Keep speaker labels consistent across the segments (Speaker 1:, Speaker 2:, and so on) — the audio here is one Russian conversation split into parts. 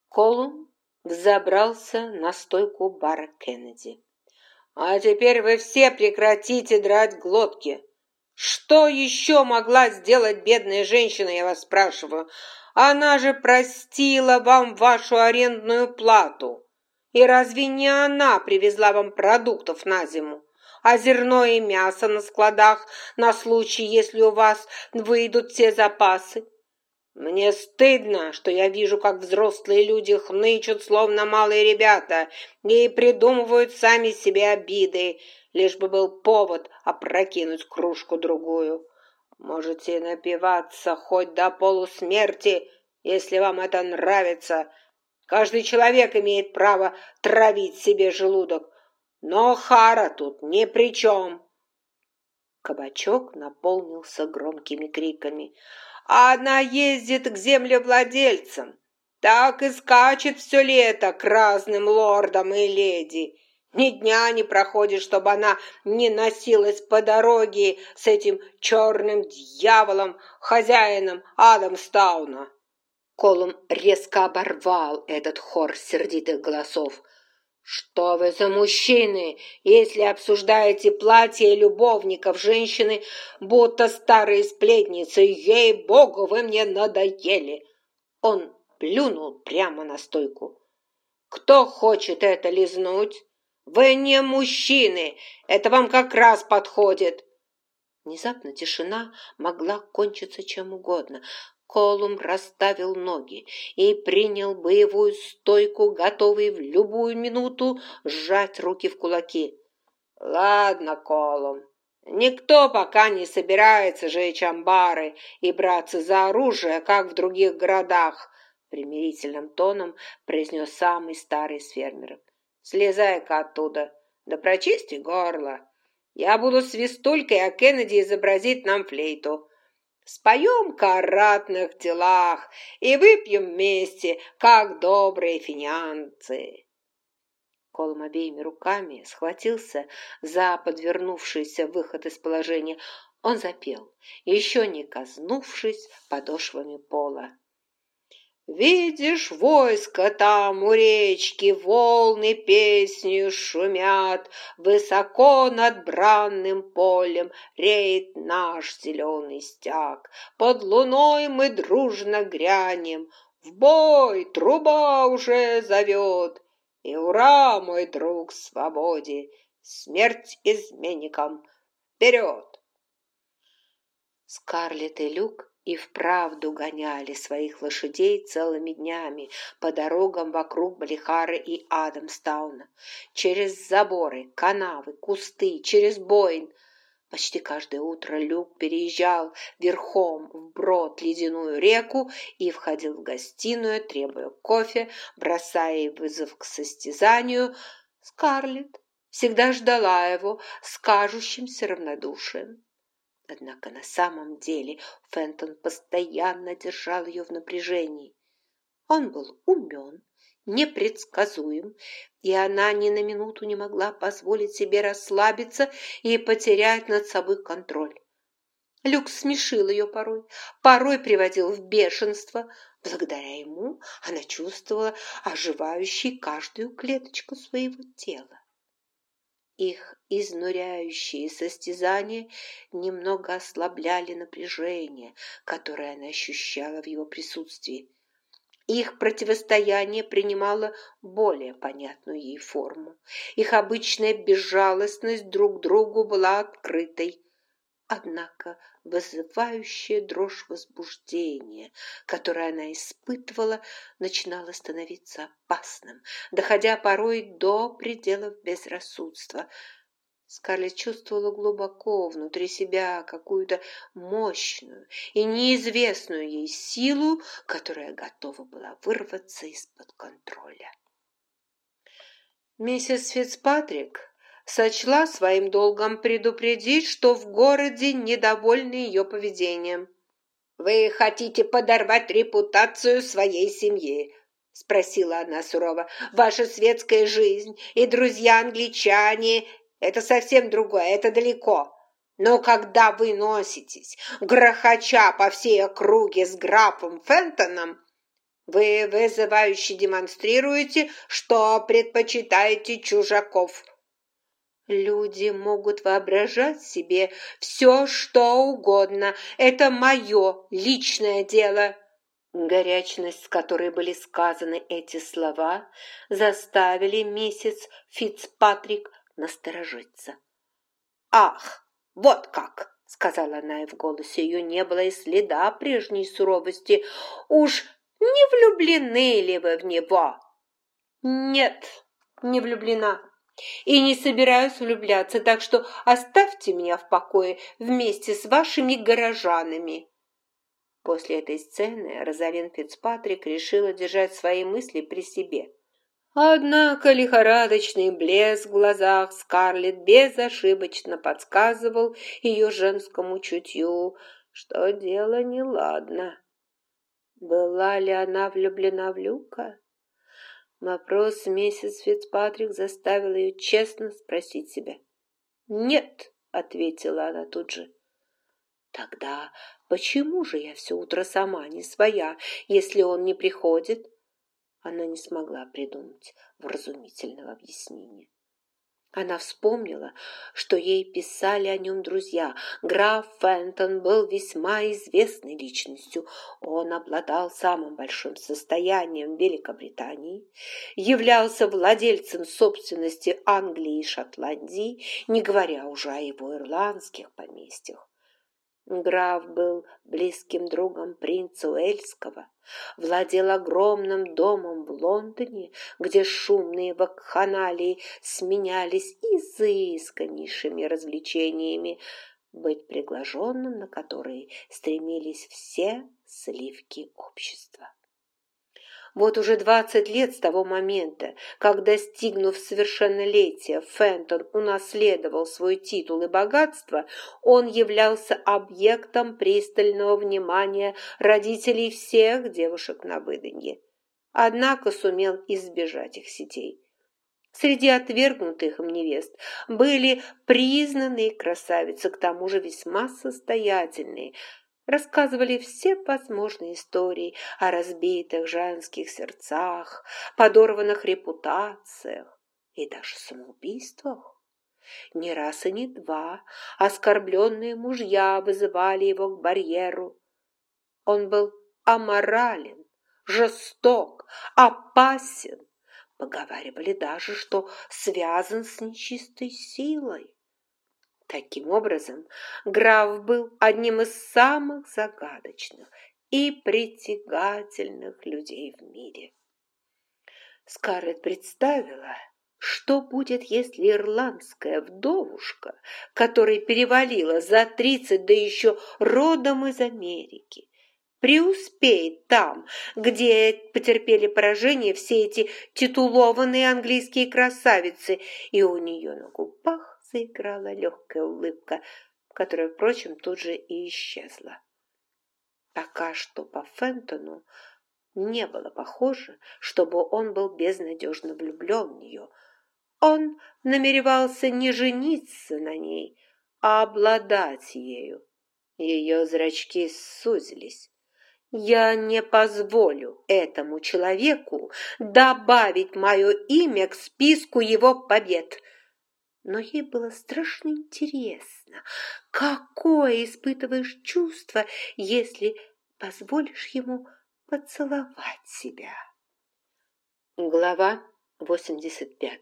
Speaker 1: Колум взобрался на стойку бара Кеннеди. «А теперь вы все прекратите драть глотки. Что еще могла сделать бедная женщина, я вас спрашиваю? Она же простила вам вашу арендную плату. И разве не она привезла вам продуктов на зиму? А зерно и мясо на складах на случай, если у вас выйдут все запасы? Мне стыдно, что я вижу, как взрослые люди хнычут, словно малые ребята, и придумывают сами себе обиды, лишь бы был повод опрокинуть кружку-другую. Можете напиваться хоть до полусмерти, если вам это нравится. Каждый человек имеет право травить себе желудок, но Хара тут ни при чем». Кабачок наполнился громкими криками. «Она ездит к землевладельцам, так и скачет все лето к разным лордам и леди. Ни дня не проходит, чтобы она не носилась по дороге с этим черным дьяволом, хозяином Адамстауна». Колум резко оборвал этот хор сердитых голосов. «Что вы за мужчины, если обсуждаете платья любовников женщины, будто старые сплетницы? Ей-богу, вы мне надоели!» Он плюнул прямо на стойку. «Кто хочет это лизнуть? Вы не мужчины, это вам как раз подходит!» Внезапно тишина могла кончиться чем угодно. Колум расставил ноги и принял боевую стойку, готовый в любую минуту сжать руки в кулаки. «Ладно, Колум, никто пока не собирается жечь амбары и браться за оружие, как в других городах», примирительным тоном произнес самый старый из фермеров. «Слезай-ка оттуда, да прочисти горло. Я буду свистулькой, а Кеннеди изобразит нам флейту. Споем-ка о ратных делах и выпьем вместе, как добрые финианцы». Колум обеими руками схватился за подвернувшийся выход из положения. Он запел, еще не коснувшись подошвами пола. «Видишь, войско там у речки, волны песнью шумят, высоко над бранным полем реет наш зеленый стяг. Под луной мы дружно грянем, в бой труба уже зовет. И ура, мой друг, свободе, смерть изменникам, вперед!» Скарлетт и Люк и вправду гоняли своих лошадей целыми днями по дорогам вокруг Балихара и Адамстауна, через заборы, канавы, кусты, через Бойн. Почти каждое утро Люк переезжал верхом вброд ледяную реку и входил в гостиную, требуя кофе, бросая ей вызов к состязанию. Скарлетт всегда ждала его с кажущимся равнодушием. Однако на самом деле Фентон постоянно держал ее в напряжении. Он был умен, непредсказуем, и она ни на минуту не могла позволить себе расслабиться и потерять над собой контроль. Люк смешил ее порой приводил в бешенство. Благодаря ему она чувствовала оживающей каждую клеточку своего тела. Их изнуряющие состязания немного ослабляли напряжение, которое она ощущала в его присутствии. Их противостояние принимало более понятную ей форму. Их обычная безжалостность друг к другу была открытой. Однако вызывающая дрожь возбуждения, которое она испытывала, начинала становиться опасным, доходя порой до пределов безрассудства. Скарлетт чувствовала глубоко внутри себя какую-то мощную и неизвестную ей силу, которая готова была вырваться из-под контроля. Миссис Фицпатрик сочла своим долгом предупредить, что в городе недовольны ее поведением. «Вы хотите подорвать репутацию своей семьи?» – спросила она сурово. «Ваша светская жизнь и друзья-англичане – это совсем другое, это далеко. Но когда вы носитесь, грохоча по всей округе с графом Фентоном, Вы вызывающе демонстрируете, что предпочитаете чужаков. Люди могут воображать себе все, что угодно. Это мое личное дело. Горячность, с которой были сказаны эти слова, заставили миссис Фицпатрик насторожиться. «Ах, вот как!» — сказала она, и в голосе ее не было и следа прежней суровости. «Уж не влюблены ли вы в него?» «Нет, не влюблена. И не собираюсь влюбляться, так что оставьте меня в покое вместе с вашими горожанами». После этой сцены Розалин Фицпатрик решила держать свои мысли при себе. Однако лихорадочный блеск в глазах Скарлетт безошибочно подсказывал ее женскому чутью, что дело неладно. Была ли она влюблена в Люка? Вопрос миссис Фицпатрик заставил ее честно спросить себя. «Нет», — ответила она тут же. «Тогда почему же я все утро сама не своя, если он не приходит?» Она не смогла придумать вразумительного объяснения. Она вспомнила, что ей писали о нем друзья. Граф Фентон был весьма известной личностью. Он обладал самым большим состоянием в Великобритании, являлся владельцем собственности Англии и Шотландии, не говоря уже о его ирландских поместьях. Граф был близким другом принца Уэльского, владел огромным домом в Лондоне, где шумные вакханалии сменялись изысканнейшими развлечениями, быть приглашенным на которые стремились все сливки общества. Вот уже 20 лет с того момента, как, достигнув совершеннолетия, Фентон унаследовал свой титул и богатство, он являлся объектом пристального внимания родителей всех девушек на выданье. Однако сумел избежать их сетей. Среди отвергнутых им невест были признанные красавицы, к тому же весьма состоятельные, рассказывали все возможные истории о разбитых женских сердцах, подорванных репутациях и даже самоубийствах. Не раз и не два оскорбленные мужья вызывали его к барьеру. Он был аморален, жесток, опасен. Поговаривали даже, что связан с нечистой силой. Таким образом, граф был одним из самых загадочных и притягательных людей в мире. Скарлетт представила, что будет, если ирландская вдовушка, которая перевалила за 30, да еще родом из Америки, преуспеет там, где потерпели поражение все эти титулованные английские красавицы, и у нее на губах заиграла легкая улыбка, которая, впрочем, тут же и исчезла. Пока что по Фентону не было похоже, чтобы он был безнадежно влюблен в нее. Он намеревался не жениться на ней, а обладать ею. Ее зрачки сузились. «Я не позволю этому человеку добавить мое имя к списку его побед». Но ей было страшно интересно, какое испытываешь чувство, если позволишь ему поцеловать себя. Глава 85.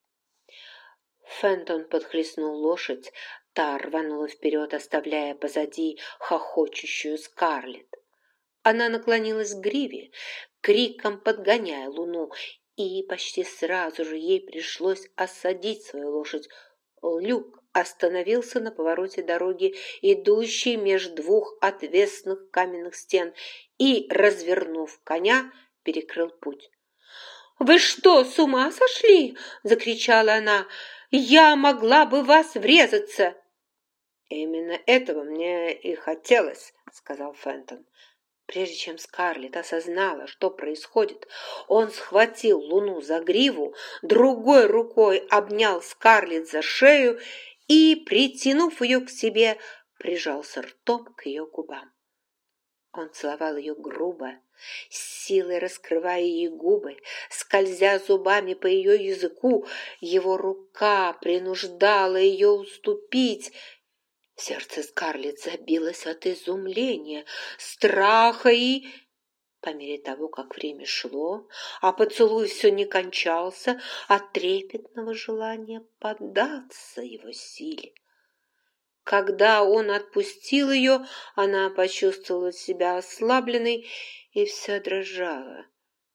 Speaker 1: Фентон подхлестнул лошадь, та рванула вперед, оставляя позади хохочущую Скарлетт. Она наклонилась к гриве, криком подгоняя луну, и почти сразу же ей пришлось осадить свою лошадь. Люк остановился на повороте дороги, идущей меж двух отвесных каменных стен, и, развернув коня, перекрыл путь. «Вы что, с ума сошли?» – закричала она. «Я могла бы вас врезаться!» «Именно этого мне и хотелось», – сказал Фентон. Прежде чем Скарлетт осознала, что происходит, он схватил Луну за гриву, другой рукой обнял Скарлетт за шею и, притянув ее к себе, прижался ртом к ее губам. Он целовал ее грубо, с силой раскрывая ей губы, скользя зубами по ее языку. Его рука принуждала ее уступить. Сердце Скарлетт забилось от изумления, страха и... По мере того, как время шло, а поцелуй все не кончался, от трепетного желания поддаться его силе. Когда он отпустил ее, она почувствовала себя ослабленной и вся дрожала.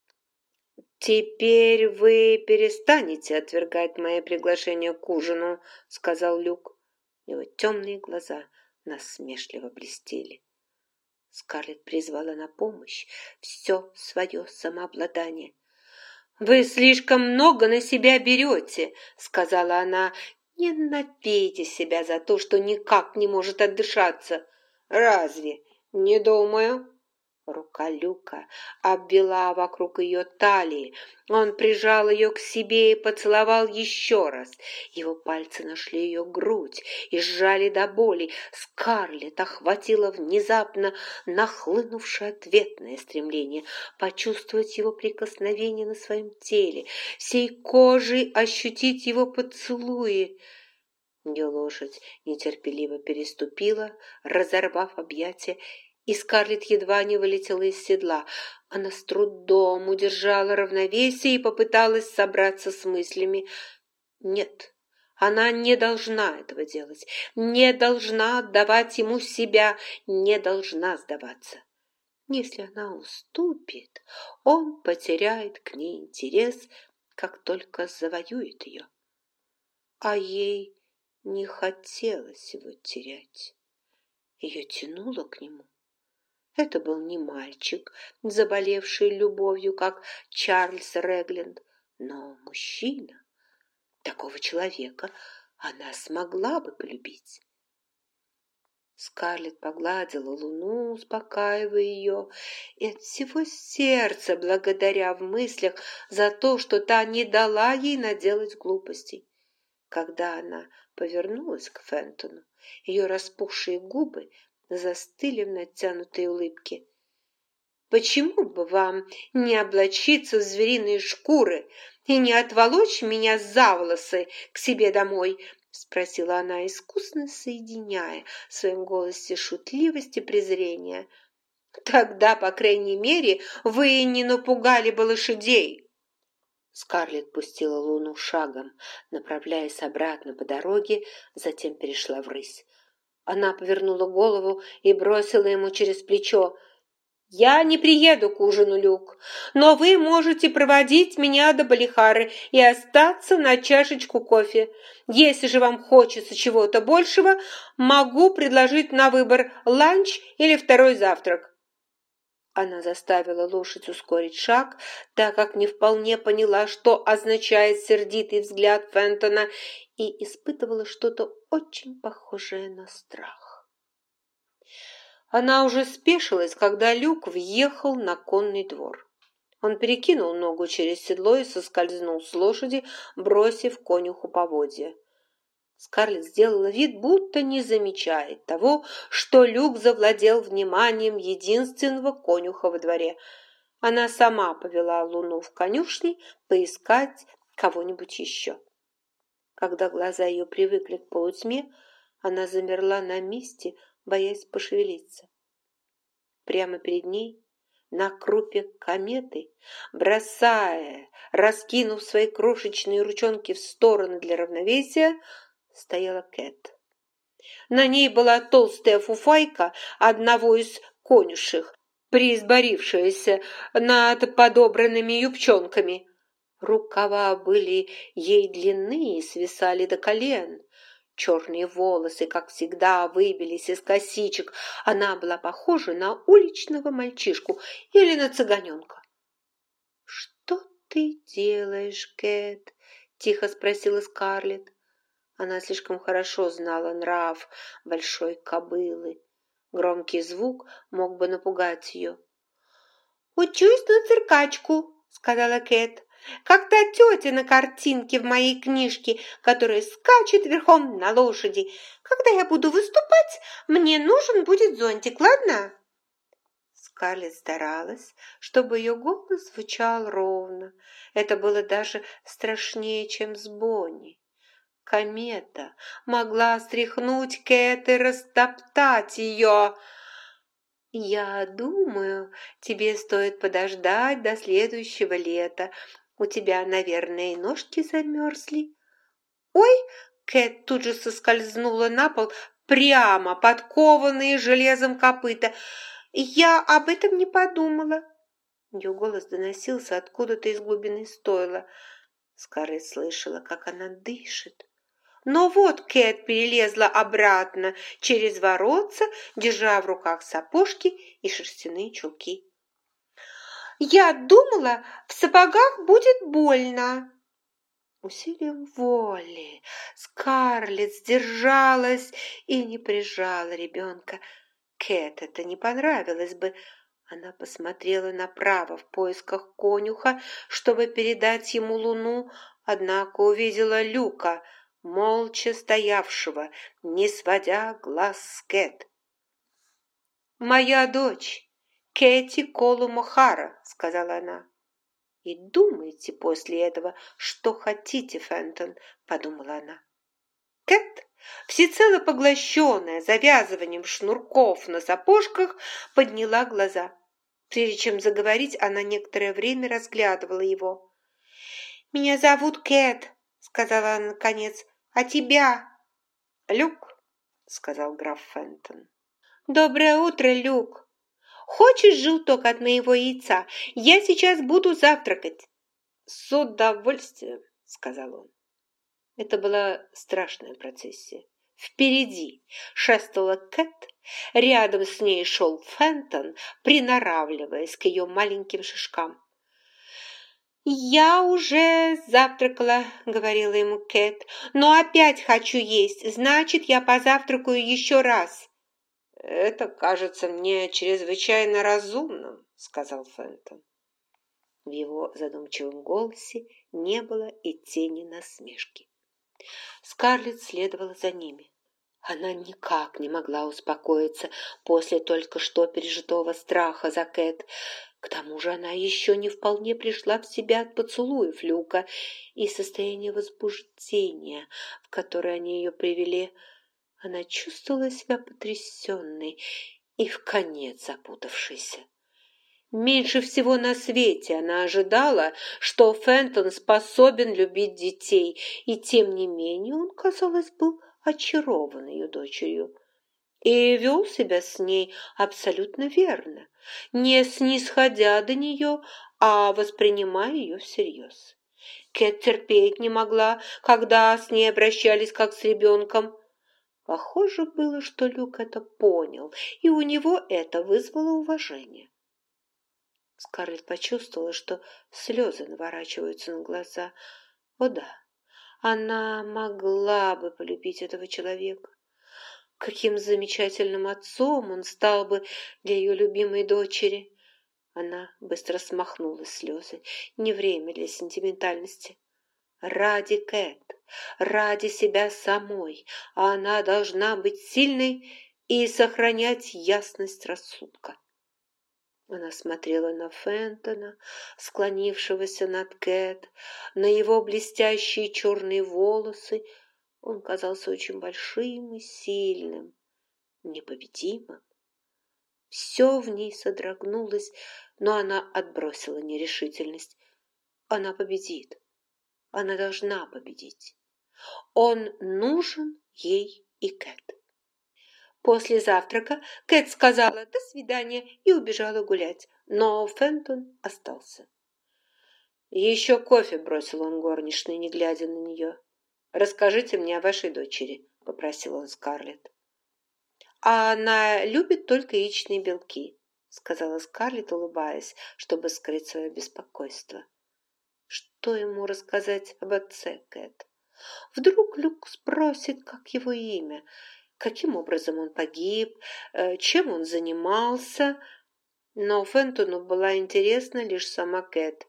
Speaker 1: «Теперь вы перестанете отвергать мои приглашения к ужину», — сказал Люк. Его темные глаза насмешливо блестели. Скарлетт призвала на помощь все свое самообладание. «Вы слишком много на себя берете», — сказала она. «Не напейте себя за то, что никак не может отдышаться». «Разве? Не думаю». Рука Люка обвела вокруг ее талии. Он прижал ее к себе и поцеловал еще раз. Его пальцы нашли ее грудь и сжали до боли. Скарлетт охватило внезапно нахлынувшее ответное стремление почувствовать его прикосновение на своем теле, всей кожей ощутить его поцелуи. Ее лошадь нетерпеливо переступила, разорвав объятия, и Скарлетт едва не вылетела из седла. Она с трудом удержала равновесие и попыталась собраться с мыслями. Нет, она не должна этого делать, не должна отдавать ему себя, не должна сдаваться. Если она уступит, он потеряет к ней интерес, как только завоюет ее. А ей не хотелось его терять. Ее тянуло к нему. Это был не мальчик, заболевший любовью, как Чарльз Регленд, но мужчина. Такого человека она смогла бы полюбить. Скарлетт погладила луну, успокаивая ее, и от всего сердца благодаря в мыслях за то, что та не дала ей наделать глупостей. Когда она повернулась к Фентону, ее распухшие губы застыли в натянутой улыбке. «Почему бы вам не облачиться в звериные шкуры и не отволочь меня за волосы к себе домой?» — спросила она, искусно соединяя в своем голосе шутливость и презрение. «Тогда, по крайней мере, вы не напугали бы лошадей». Скарлетт пустила луну шагом, направляясь обратно по дороге, затем перешла в рысь. Она повернула голову и бросила ему через плечо: «Я не приеду к ужину, Люк, но вы можете проводить меня до Балихары и остаться на чашечку кофе. Если же вам хочется чего-то большего, могу предложить на выбор ланч или второй завтрак». Она заставила лошадь ускорить шаг, так как не вполне поняла, что означает сердитый взгляд Фентона, и испытывала что-то очень похожее на страх. Она уже спешилась, когда Люк въехал на конный двор. Он перекинул ногу через седло и соскользнул с лошади, бросив конюху поводья. Скарлетт сделала вид, будто не замечает того, что Люк завладел вниманием единственного конюха во дворе. Она сама повела Луну в конюшни поискать кого-нибудь еще. Когда глаза ее привыкли к полутьме, она замерла на месте, боясь пошевелиться. Прямо перед ней, на крупе кометы, раскинув свои крошечные ручонки в стороны для равновесия, стояла Кэт. На ней была толстая фуфайка одного из конюшек, присборившаяся над подобранными юбчонками. Рукава были ей длинные и свисали до колен. Черные волосы, как всегда, выбились из косичек. Она была похожа на уличного мальчишку или на цыганенка. «Что ты делаешь, Кэт?» — тихо спросила Скарлетт. Она слишком хорошо знала нрав большой кобылы. Громкий звук мог бы напугать ее. «Учусь на циркачку», — сказала Кэт, «как та тетя на картинке в моей книжке, которая скачет верхом на лошади. Когда я буду выступать, мне нужен будет зонтик, ладно?» Скарлетт старалась, чтобы ее голос звучал ровно. Это было даже страшнее, чем с Бонни. Комета могла стряхнуть Кэт и растоптать ее. «Я думаю, тебе стоит подождать до следующего лета. У тебя, наверное, и ножки замерзли». «Ой!» — Кэт тут же соскользнула на пол, прямо подкованные железом копыта. «Я об этом не подумала». Ее голос доносился откуда-то из глубины стойла. Скарлетт слышала, как она дышит. Но вот Кэт перелезла обратно через воротца, держа в руках сапожки и шерстяные чулки. «Я думала, в сапогах будет больно». Усилием воли Скарлетт сдержалась и не прижала ребенка. Кэт это не понравилось бы. Она посмотрела направо в поисках конюха, чтобы передать ему луну, однако увидела Люка, молча стоявшего, не сводя глаз с Кэт. «Моя дочь, Кэти Колум О'Хара», — сказала она. «И думайте после этого, что хотите, Фентон», — подумала она. Кэт, всецело поглощенная завязыванием шнурков на сапожках, подняла глаза. Прежде чем заговорить, она некоторое время разглядывала его. «Меня зовут Кэт», — сказала она наконец. «А тебя?» «Люк», — сказал граф Фентон. «Доброе утро, Люк. Хочешь желток от моего яйца? Я сейчас буду завтракать». «С удовольствием», — сказал он. Это была страшная процессия. Впереди шествовала Кэт, рядом с ней шел Фентон, приноравливаясь к ее маленьким шажкам. «Я уже завтракала», — говорила ему Кэт, «но опять хочу есть, значит, я позавтракаю еще раз». «Это кажется мне чрезвычайно разумным», — сказал Фентон. В его задумчивом голосе не было и тени насмешки. Скарлетт следовала за ними. Она никак не могла успокоиться после только что пережитого страха за Кэт. К тому же она еще не вполне пришла в себя от поцелуев Люка и состояния возбуждения, в которое они ее привели. Она чувствовала себя потрясенной и вконец запутавшейся. Меньше всего на свете она ожидала, что Фентон способен любить детей, и тем не менее он, казалось, был очарован ее дочерью и вел себя с ней абсолютно верно, не снисходя до нее, а воспринимая ее всерьез. Кэт терпеть не могла, когда с ней обращались как с ребенком. Похоже было, что Люк это понял, и у него это вызвало уважение. Скарлетт почувствовала, что слезы наворачиваются на глаза. О да, она могла бы полюбить этого человека. Каким замечательным отцом он стал бы для ее любимой дочери. Она быстро смахнула слезы. Не время для сентиментальности. Ради Кэт, ради себя самой, она должна быть сильной и сохранять ясность рассудка. Она смотрела на Фентона, склонившегося над Кэт, на его блестящие черные волосы. Он казался очень большим и сильным, непобедимым. Все в ней содрогнулось, но она отбросила нерешительность. Она победит. Она должна победить. Он нужен ей и Кэт. После завтрака Кэт сказала «до свидания» и убежала гулять, но Фентон остался. «Еще кофе», — бросил он горничной, не глядя на нее. «Расскажите мне о вашей дочери», — попросил он Скарлетт. «А она любит только яичные белки», — сказала Скарлетт, улыбаясь, чтобы скрыть свое беспокойство. Что ему рассказать об отце Кэт? Вдруг Люк спросит, как его имя, каким образом он погиб, чем он занимался. Но Фентону была интересна лишь сама Кэт.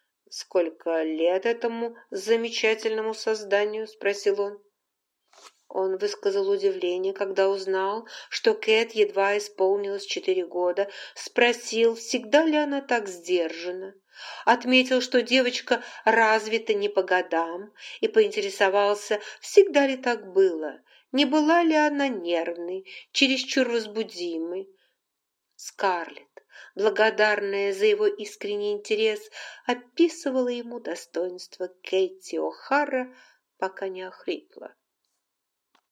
Speaker 1: «Сколько лет этому замечательному созданию?» – спросил он. Он высказал удивление, когда узнал, что Кэт едва исполнилось 4 года, спросил, всегда ли она так сдержана. Отметил, что девочка развита не по годам, и поинтересовался, всегда ли так было, не была ли она нервной, чересчур возбудимой. Скарлетт, благодарная за его искренний интерес, описывала ему достоинства Кэти О'Хара, пока не охрипла.